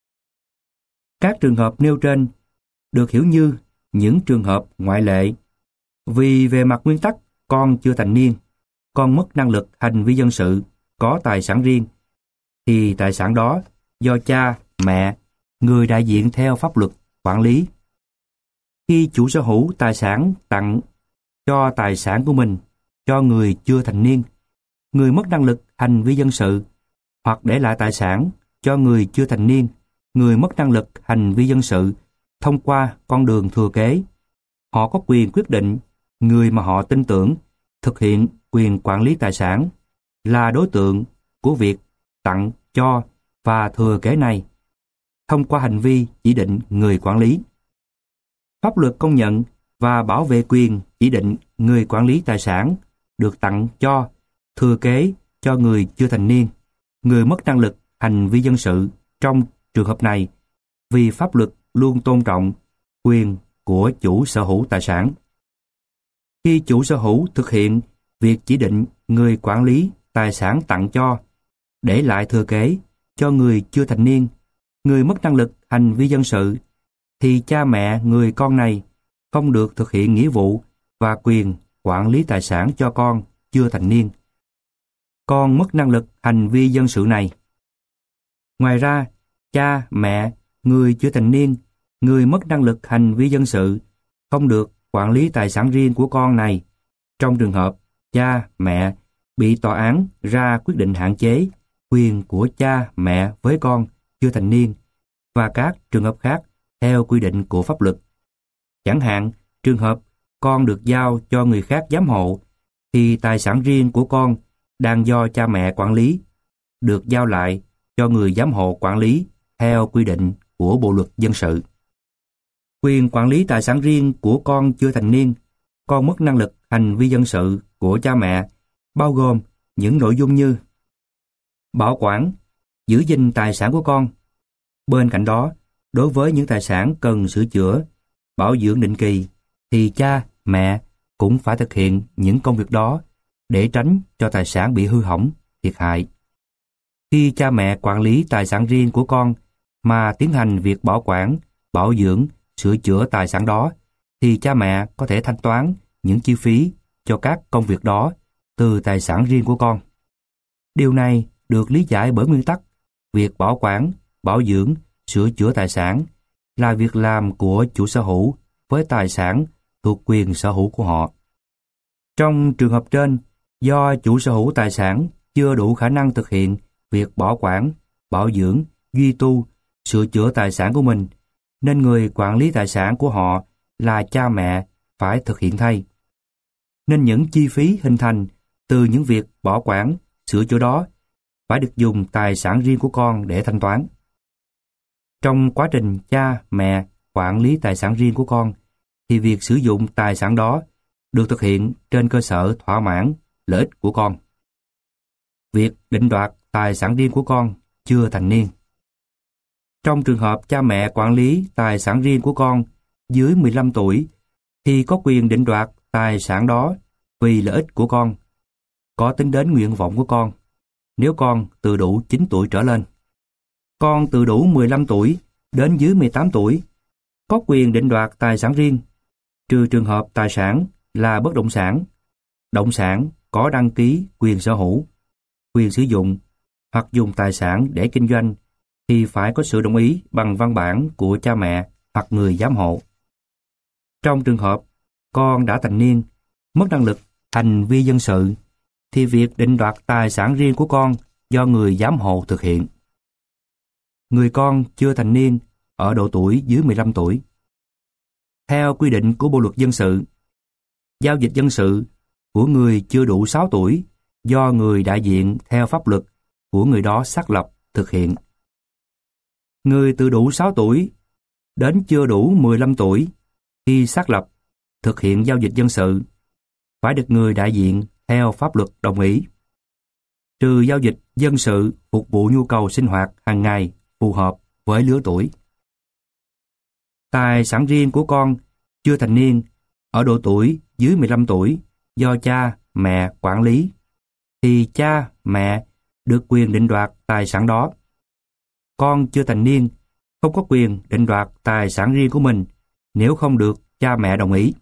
Các trường hợp nêu trên được hiểu như những trường hợp ngoại lệ, vì về mặt nguyên tắc con chưa thành niên, con mất năng lực hành vi dân sự, có tài sản riêng, thì tài sản đó do cha, mẹ, người đại diện theo pháp luật quản lý. Khi chủ sở hữu tài sản tặng cho tài sản của mình cho người chưa thành niên, người mất năng lực hành vi dân sự, hoặc để lại tài sản cho người chưa thành niên, người mất năng lực hành vi dân sự thông qua con đường thừa kế, họ có quyền quyết định người mà họ tin tưởng thực hiện quyền quản lý tài sản là đối tượng của việc tặng cho và thừa kế này thông qua hành vi chỉ định người quản lý. Pháp luật công nhận và bảo vệ quyền chỉ định người quản lý tài sản được tặng cho, thừa kế cho người chưa thành niên, người mất năng lực hành vi dân sự trong trường hợp này, vì pháp luật luôn tôn trọng quyền của chủ sở hữu tài sản. Khi chủ sở hữu thực hiện việc chỉ định người quản lý tài sản tặng cho, để lại thừa kế cho người chưa thành niên, người mất năng lực hành vi dân sự, thì cha mẹ người con này không được thực hiện nghĩa vụ và quyền quản lý tài sản cho con chưa thành niên. Con mất năng lực hành vi dân sự này. Ngoài ra, cha, mẹ, người chưa thành niên, người mất năng lực hành vi dân sự không được quản lý tài sản riêng của con này trong trường hợp cha, mẹ bị tòa án ra quyết định hạn chế quyền của cha, mẹ với con chưa thành niên và các trường hợp khác theo quy định của pháp luật. Chẳng hạn, trường hợp con được giao cho người khác giám hộ thì tài sản riêng của con đang do cha mẹ quản lý, được giao lại cho người giám hộ quản lý theo quy định của Bộ luật dân sự. Quyền quản lý tài sản riêng của con chưa thành niên, con mất năng lực hành vi dân sự của cha mẹ, bao gồm những nội dung như bảo quản, giữ gìn tài sản của con. Bên cạnh đó, đối với những tài sản cần sửa chữa, bảo dưỡng định kỳ, thì cha, mẹ cũng phải thực hiện những công việc đó để tránh cho tài sản bị hư hỏng, thiệt hại. Khi cha mẹ quản lý tài sản riêng của con mà tiến hành việc bảo quản, bảo dưỡng, sửa chữa tài sản đó, thì cha mẹ có thể thanh toán những chi phí cho các công việc đó từ tài sản riêng của con. Điều này được lý giải bởi nguyên tắc việc bảo quản, bảo dưỡng, sửa chữa tài sản là việc làm của chủ sở hữu với tài sản thuộc quyền sở hữu của họ. Trong trường hợp trên, do chủ sở hữu tài sản chưa đủ khả năng thực hiện việc bảo quản, bảo dưỡng, duy tu, sửa chữa tài sản của mình, nên người quản lý tài sản của họ là cha mẹ phải thực hiện thay. Nên những chi phí hình thành từ những việc bảo quản, sửa chữa đó phải được dùng tài sản riêng của con để thanh toán. Trong quá trình cha, mẹ quản lý tài sản riêng của con, thì việc sử dụng tài sản đó được thực hiện trên cơ sở thỏa mãn lợi ích của con. Việc định đoạt tài sản riêng của con chưa thành niên. Trong trường hợp cha mẹ quản lý tài sản riêng của con dưới 15 tuổi, thì có quyền định đoạt tài sản đó vì lợi ích của con, có tính đến nguyện vọng của con, nếu con từ đủ 9 tuổi trở lên. Con từ đủ 15 tuổi đến dưới 18 tuổi có quyền định đoạt tài sản riêng, trừ trường hợp tài sản là bất động sản có đăng ký quyền sở hữu, quyền sử dụng hoặc dùng tài sản để kinh doanh, thì phải có sự đồng ý bằng văn bản của cha mẹ hoặc người giám hộ. Trong trường hợp con đã thành niên, mất năng lực hành vi dân sự, thì việc định đoạt tài sản riêng của con do người giám hộ thực hiện. Người con chưa thành niên ở độ tuổi dưới 15 tuổi. Theo quy định của Bộ luật dân sự, giao dịch dân sự của người chưa đủ 6 tuổi do người đại diện theo pháp luật của người đó xác lập thực hiện. Người từ đủ 6 tuổi đến chưa đủ 15 tuổi khi xác lập thực hiện giao dịch dân sự phải được người đại diện theo pháp luật đồng ý, trừ giao dịch dân sự phục vụ nhu cầu sinh hoạt hàng ngày phù hợp với lứa tuổi. Tài sản riêng của con chưa thành niên ở độ tuổi dưới 15 tuổi do cha, mẹ quản lý, thì cha, mẹ được quyền định đoạt tài sản đó. Con chưa thành niên không có quyền định đoạt tài sản riêng của mình nếu không được cha mẹ đồng ý.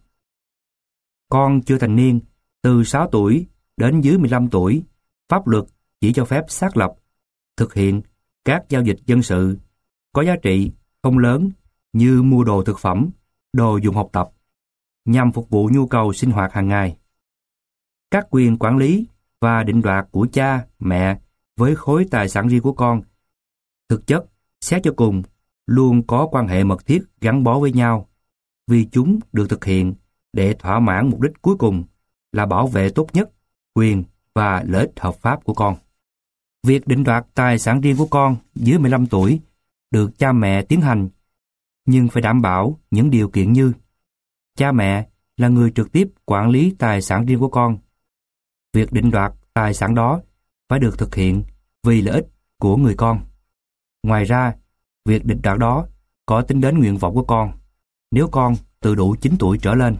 Con chưa thành niên từ 6 tuổi đến dưới 15 tuổi, pháp luật chỉ cho phép xác lập, thực hiện các giao dịch dân sự có giá trị không lớn như mua đồ thực phẩm, đồ dùng học tập, nhằm phục vụ nhu cầu sinh hoạt hàng ngày. Các quyền quản lý và định đoạt của cha, mẹ với khối tài sản riêng của con, thực chất, xét cho cùng, luôn có quan hệ mật thiết gắn bó với nhau, vì chúng được thực hiện để thỏa mãn mục đích cuối cùng là bảo vệ tốt nhất quyền và lợi ích hợp pháp của con. Việc định đoạt tài sản riêng của con dưới 15 tuổi được cha mẹ tiến hành, nhưng phải đảm bảo những điều kiện như: cha mẹ là người trực tiếp quản lý tài sản riêng của con. Việc định đoạt tài sản đó phải được thực hiện vì lợi ích của người con. Ngoài ra, việc định đoạt đó có tính đến nguyện vọng của con, nếu con từ đủ 9 tuổi trở lên.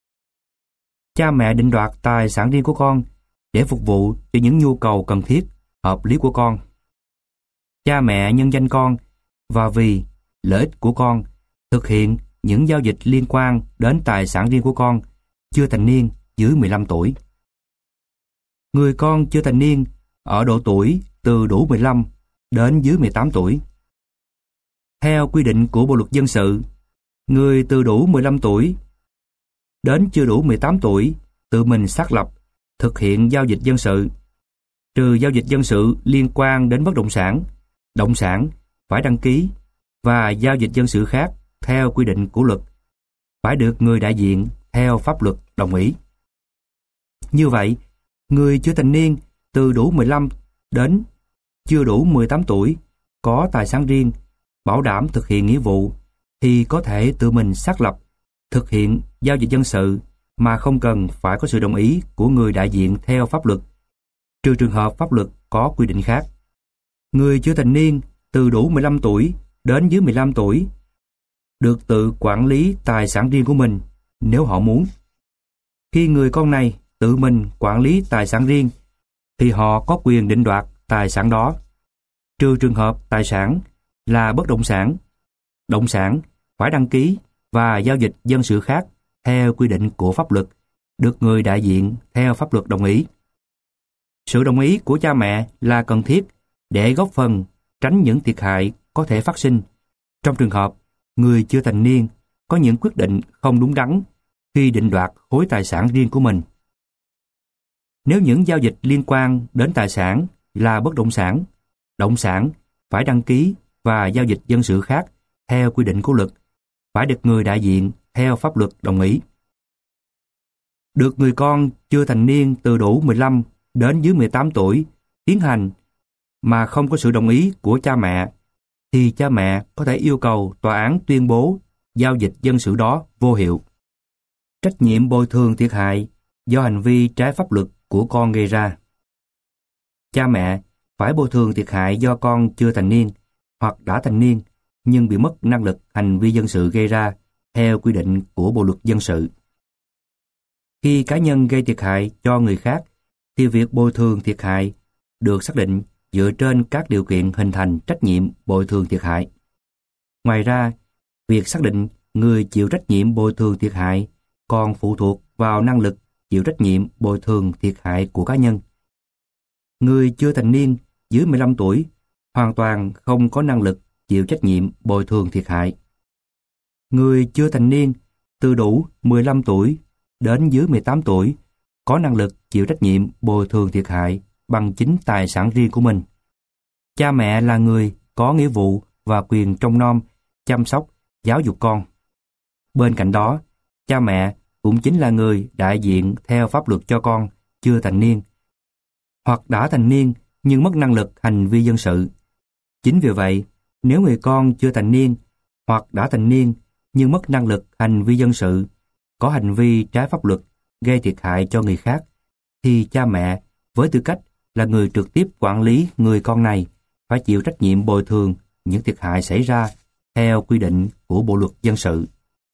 Cha mẹ định đoạt tài sản riêng của con để phục vụ cho những nhu cầu cần thiết, hợp lý của con. Cha mẹ nhân danh con và vì lợi ích của con thực hiện những giao dịch liên quan đến tài sản riêng của con chưa thành niên dưới 15 tuổi. Người con chưa thành niên ở độ tuổi từ đủ 15 đến dưới 18 tuổi. Theo quy định của Bộ luật dân sự, người từ đủ 15 tuổi đến chưa đủ 18 tuổi tự mình xác lập, thực hiện giao dịch dân sự, trừ giao dịch dân sự liên quan đến bất động sản phải đăng ký, và giao dịch dân sự khác theo quy định của luật phải được người đại diện theo pháp luật đồng ý. Như vậy, người chưa thành niên từ đủ 15 đến chưa đủ 18 tuổi có tài sản riêng, bảo đảm thực hiện nghĩa vụ thì có thể tự mình xác lập, thực hiện giao dịch dân sự mà không cần phải có sự đồng ý của người đại diện theo pháp luật, trừ trường hợp pháp luật có quy định khác. Người chưa thành niên từ đủ 15 tuổi đến dưới 15 tuổi được tự quản lý tài sản riêng của mình nếu họ muốn. Khi người con này tự mình quản lý tài sản riêng thì họ có quyền định đoạt tài sản đó, trừ trường hợp tài sản là bất động sản. Động sản phải đăng ký và giao dịch dân sự khác theo quy định của pháp luật, được người đại diện theo pháp luật đồng ý. Sự đồng ý của cha mẹ là cần thiết để góp phần tránh những thiệt hại có thể phát sinh trong trường hợp người chưa thành niên có những quyết định không đúng đắn khi định đoạt khối tài sản riêng của mình. Nếu những giao dịch liên quan đến tài sản là bất động sản, động sản phải đăng ký và giao dịch dân sự khác theo quy định của luật, phải được người đại diện theo pháp luật đồng ý. Được người con chưa thành niên từ đủ 15 đến dưới 18 tuổi tiến hành mà không có sự đồng ý của cha mẹ, thì cha mẹ có thể yêu cầu tòa án tuyên bố giao dịch dân sự đó vô hiệu. Trách nhiệm bồi thường thiệt hại do hành vi trái pháp luật của con gây ra. Cha mẹ phải bồi thường thiệt hại do con chưa thành niên hoặc đã thành niên nhưng bị mất năng lực hành vi dân sự gây ra theo quy định của Bộ luật dân sự. Khi cá nhân gây thiệt hại cho người khác thì việc bồi thường thiệt hại được xác định dựa trên các điều kiện hình thành trách nhiệm bồi thường thiệt hại. Ngoài ra, việc xác định người chịu trách nhiệm bồi thường thiệt hại còn phụ thuộc vào năng lực chịu trách nhiệm bồi thường thiệt hại của cá nhân. Người chưa thành niên dưới 15 tuổi hoàn toàn không có năng lực chịu trách nhiệm bồi thường thiệt hại. Người chưa thành niên từ đủ 15 tuổi đến dưới 18 tuổi có năng lực chịu trách nhiệm bồi thường thiệt hại bằng chính tài sản riêng của mình. Cha mẹ là người có nghĩa vụ và quyền trông nom, chăm sóc, giáo dục con. Bên cạnh đó, cha mẹ cũng chính là người đại diện theo pháp luật cho con chưa thành niên hoặc đã thành niên nhưng mất năng lực hành vi dân sự. Chính vì vậy, nếu người con chưa thành niên hoặc đã thành niên nhưng mất năng lực hành vi dân sự, có hành vi trái pháp luật gây thiệt hại cho người khác, thì cha mẹ với tư cách là người trực tiếp quản lý người con này phải chịu trách nhiệm bồi thường những thiệt hại xảy ra theo quy định của Bộ luật dân sự.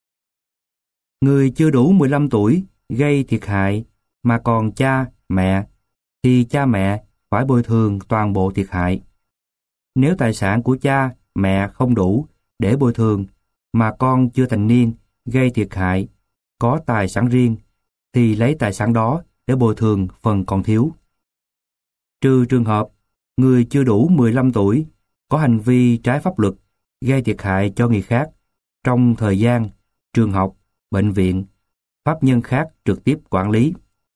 Người chưa đủ 15 tuổi gây thiệt hại mà còn cha, mẹ, thì cha mẹ phải bồi thường toàn bộ thiệt hại. Nếu tài sản của cha, mẹ không đủ để bồi thường mà con chưa thành niên gây thiệt hại có tài sản riêng, thì lấy tài sản đó để bồi thường phần còn thiếu. Trừ trường hợp người chưa đủ 15 tuổi có hành vi trái pháp luật gây thiệt hại cho người khác trong thời gian trường học, bệnh viện, pháp nhân khác trực tiếp quản lý.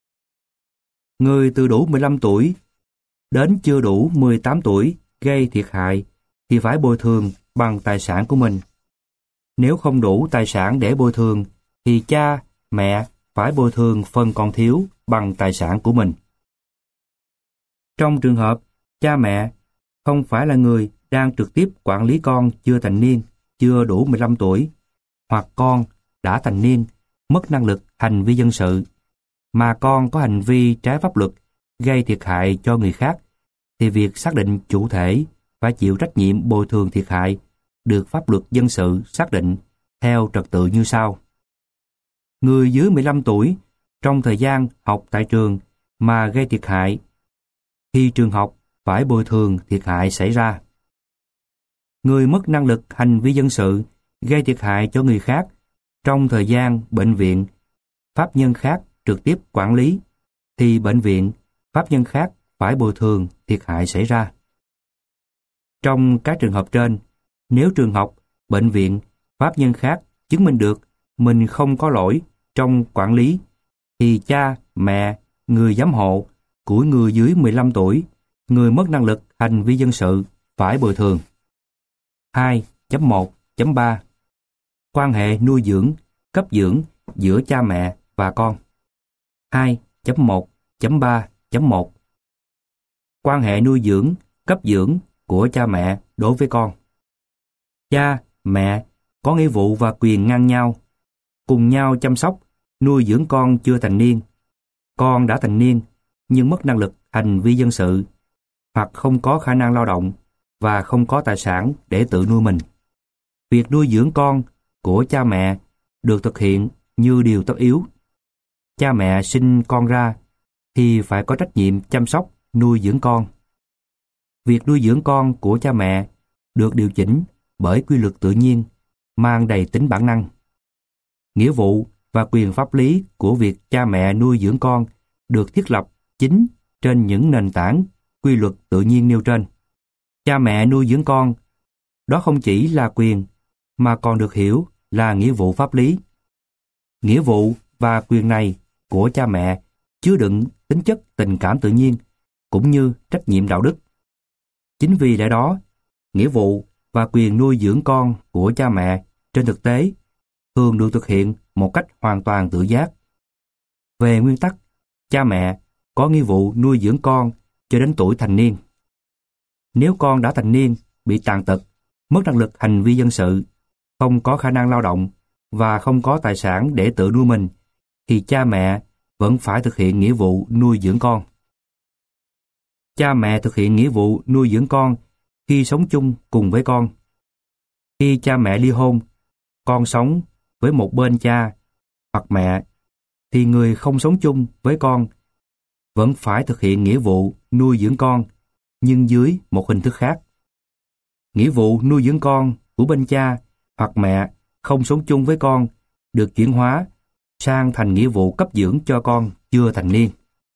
Người từ đủ 15 tuổi đến chưa đủ 18 tuổi gây thiệt hại thì phải bồi thường bằng tài sản của mình. Nếu không đủ tài sản để bồi thường thì cha, mẹ phải bồi thường phần còn thiếu bằng tài sản của mình. Trong trường hợp cha mẹ không phải là người đang trực tiếp quản lý con chưa thành niên, chưa đủ 15 tuổi, hoặc con đã thành niên, mất năng lực hành vi dân sự, mà con có hành vi trái pháp luật gây thiệt hại cho người khác, thì việc xác định chủ thể phải chịu trách nhiệm bồi thường thiệt hại được pháp luật dân sự xác định theo trật tự như sau. Người dưới 15 tuổi trong thời gian học tại trường mà gây thiệt hại thì trường học phải bồi thường thiệt hại xảy ra. Người mất năng lực hành vi dân sự gây thiệt hại cho người khác trong thời gian bệnh viện, pháp nhân khác trực tiếp quản lý thì bệnh viện, pháp nhân khác phải bồi thường thiệt hại xảy ra. Trong các trường hợp trên, nếu trường học, bệnh viện, pháp nhân khác chứng minh được mình không có lỗi trong quản lý, thì cha, mẹ, người giám hộ của người dưới 15 tuổi, người mất năng lực hành vi dân sự phải bồi thường. 2.1.3 Quan hệ nuôi dưỡng, cấp dưỡng giữa cha mẹ và con. 2.1 2.3.1 Quan hệ nuôi dưỡng, cấp dưỡng của cha mẹ đối với con. Cha, mẹ có nghĩa vụ và quyền ngang nhau, cùng nhau chăm sóc, nuôi dưỡng con chưa thành niên. Con đã thành niên nhưng mất năng lực hành vi dân sự, hoặc không có khả năng lao động và không có tài sản để tự nuôi mình. Việc nuôi dưỡng con của cha mẹ được thực hiện như điều tất yếu. Cha mẹ sinh con ra thì phải có trách nhiệm chăm sóc, nuôi dưỡng con. Việc nuôi dưỡng con của cha mẹ được điều chỉnh bởi quy luật tự nhiên, mang đầy tính bản năng. Nghĩa vụ và quyền pháp lý của việc cha mẹ nuôi dưỡng con được thiết lập chính trên những nền tảng quy luật tự nhiên nêu trên. Cha mẹ nuôi dưỡng con, đó không chỉ là quyền, mà còn được hiểu là nghĩa vụ pháp lý. Nghĩa vụ và quyền này của cha mẹ chứa đựng tính chất tình cảm tự nhiên, cũng như trách nhiệm đạo đức. Chính vì lẽ đó, nghĩa vụ và quyền nuôi dưỡng con của cha mẹ trên thực tế thường được thực hiện một cách hoàn toàn tự giác. Về nguyên tắc, cha mẹ có nghĩa vụ nuôi dưỡng con cho đến tuổi thành niên. Nếu con đã thành niên, bị tàn tật, mất năng lực hành vi dân sự, không có khả năng lao động và không có tài sản để tự nuôi mình, thì cha mẹ vẫn phải thực hiện nghĩa vụ nuôi dưỡng con. Cha mẹ thực hiện nghĩa vụ nuôi dưỡng con khi sống chung cùng với con. Khi cha mẹ ly hôn, con sống với một bên cha hoặc mẹ, thì người không sống chung với con vẫn phải thực hiện nghĩa vụ nuôi dưỡng con, nhưng dưới một hình thức khác. Nghĩa vụ nuôi dưỡng con của bên cha hoặc mẹ không sống chung với con được chuyển hóa sang thành nghĩa vụ cấp dưỡng cho con chưa thành niên.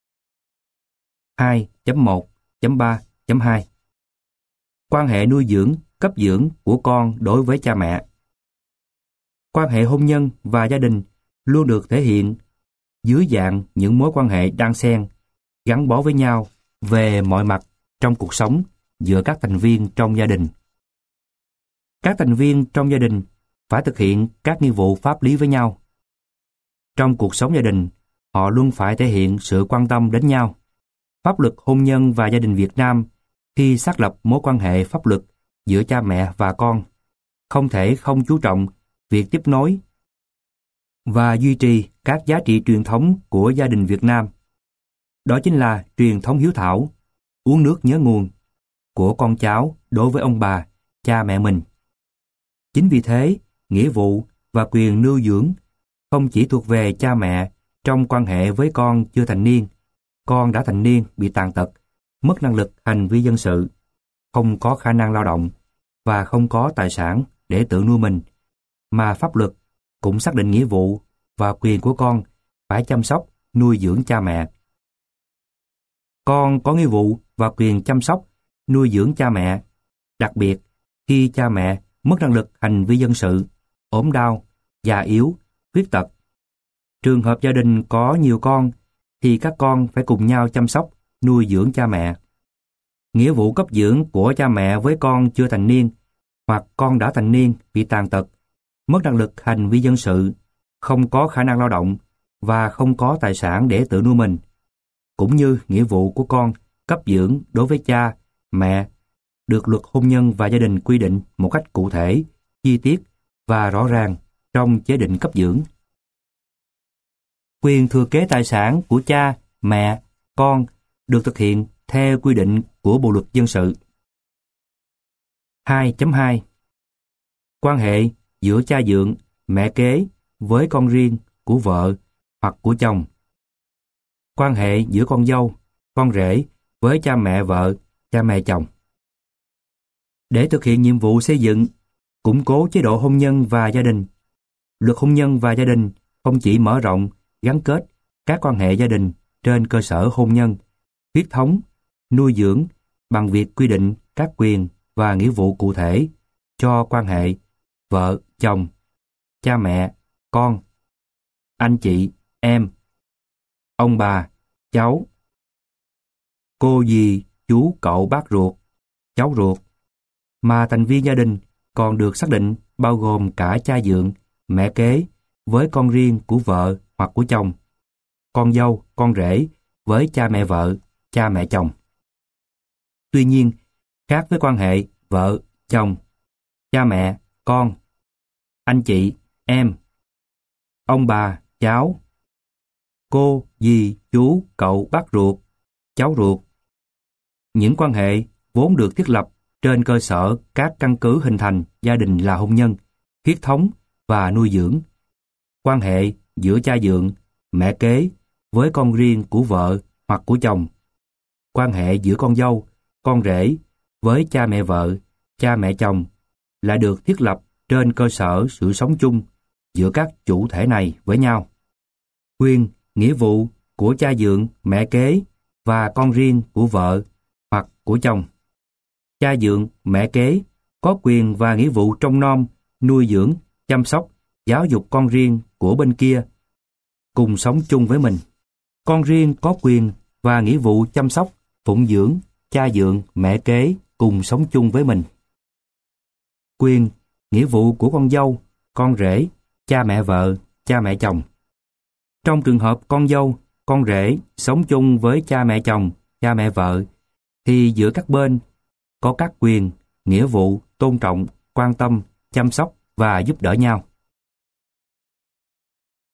2.1.3.2 Quan hệ nuôi dưỡng, cấp dưỡng của con đối với cha mẹ. Quan hệ hôn nhân và gia đình luôn được thể hiện dưới dạng những mối quan hệ đan xen, gắn bó với nhau về mọi mặt trong cuộc sống giữa các thành viên trong gia đình. Các thành viên trong gia đình phải thực hiện các nghĩa vụ pháp lý với nhau. Trong cuộc sống gia đình, họ luôn phải thể hiện sự quan tâm đến nhau. Pháp luật hôn nhân và gia đình Việt Nam khi xác lập mối quan hệ pháp luật giữa cha mẹ và con không thể không chú trọng việc tiếp nối và duy trì các giá trị truyền thống của gia đình Việt Nam. Đó chính là truyền thống hiếu thảo, uống nước nhớ nguồn của con cháu đối với ông bà, cha mẹ mình. Chính vì thế, nghĩa vụ và quyền nuôi dưỡng không chỉ thuộc về cha mẹ trong quan hệ với con chưa thành niên, con đã thành niên bị tàn tật, mất năng lực hành vi dân sự, không có khả năng lao động và không có tài sản để tự nuôi mình, mà pháp luật cũng xác định nghĩa vụ và quyền của con phải chăm sóc, nuôi dưỡng cha mẹ. Con có nghĩa vụ và quyền chăm sóc, nuôi dưỡng cha mẹ, đặc biệt khi cha mẹ mất năng lực hành vi dân sự, ốm đau, già yếu, khuyết tật. Trường hợp gia đình có nhiều con thì các con phải cùng nhau chăm sóc, nuôi dưỡng cha mẹ. Nghĩa vụ cấp dưỡng của cha mẹ với con chưa thành niên hoặc con đã thành niên bị tàn tật, mất năng lực hành vi dân sự, không có khả năng lao động và không có tài sản để tự nuôi mình, cũng như nghĩa vụ của con cấp dưỡng đối với cha, mẹ, được luật hôn nhân và gia đình quy định một cách cụ thể, chi tiết và rõ ràng trong chế định cấp dưỡng. Quyền thừa kế tài sản của cha, mẹ, con được thực hiện theo quy định của Bộ luật dân sự. 2.2 Quan hệ giữa cha dượng, mẹ kế với con riêng của vợ hoặc của chồng. Quan hệ giữa con dâu, con rể với cha mẹ vợ, cha mẹ chồng. Để thực hiện nhiệm vụ xây dựng, củng cố chế độ hôn nhân và gia đình, luật hôn nhân và gia đình không chỉ mở rộng, gắn kết các quan hệ gia đình trên cơ sở hôn nhân, huyết thống, nuôi dưỡng bằng việc quy định các quyền và nghĩa vụ cụ thể cho quan hệ vợ, chồng, cha mẹ, con, anh chị, em, ông bà, cháu, cô dì, chú, cậu, bác ruột, cháu ruột, mà thành viên gia đình còn được xác định bao gồm cả cha dượng, mẹ kế với con riêng của vợ hoặc của chồng, con dâu, con rể với cha mẹ vợ, cha mẹ chồng. Tuy nhiên, khác với quan hệ vợ, chồng, cha mẹ, con, anh chị, em, ông bà, cháu, cô, dì, chú, cậu, bác ruột, cháu ruột. Những quan hệ vốn được thiết lập trên cơ sở các căn cứ hình thành gia đình là hôn nhân, huyết thống và nuôi dưỡng. Quan hệ giữa cha dượng, mẹ kế với con riêng của vợ hoặc của chồng. Quan hệ giữa con dâu, con rể với cha mẹ vợ, cha mẹ chồng lại được thiết lập trên cơ sở sự sống chung giữa các chủ thể này với nhau. Quyền, nghĩa vụ của cha dượng, mẹ kế và con riêng của vợ hoặc của chồng. Cha dượng, mẹ kế có quyền và nghĩa vụ trông nom, nuôi dưỡng, chăm sóc, giáo dục con riêng của bên kia, cùng sống chung với mình. Con riêng có quyền và nghĩa vụ chăm sóc, phụng dưỡng, cha dượng, mẹ kế cùng sống chung với mình. Quyền, nghĩa vụ của con dâu, con rể, cha mẹ vợ, cha mẹ chồng. Trong trường hợp con dâu, con rể sống chung với cha mẹ chồng, cha mẹ vợ, thì giữa các bên có các quyền, nghĩa vụ, tôn trọng, quan tâm, chăm sóc và giúp đỡ nhau.